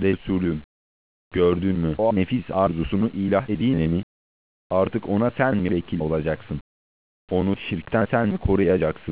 Resulüm, gördün mü o nefis arzusunu ilah edine mi? Artık ona sen mi vekil olacaksın? Onu şirkten sen mi koruyacaksın?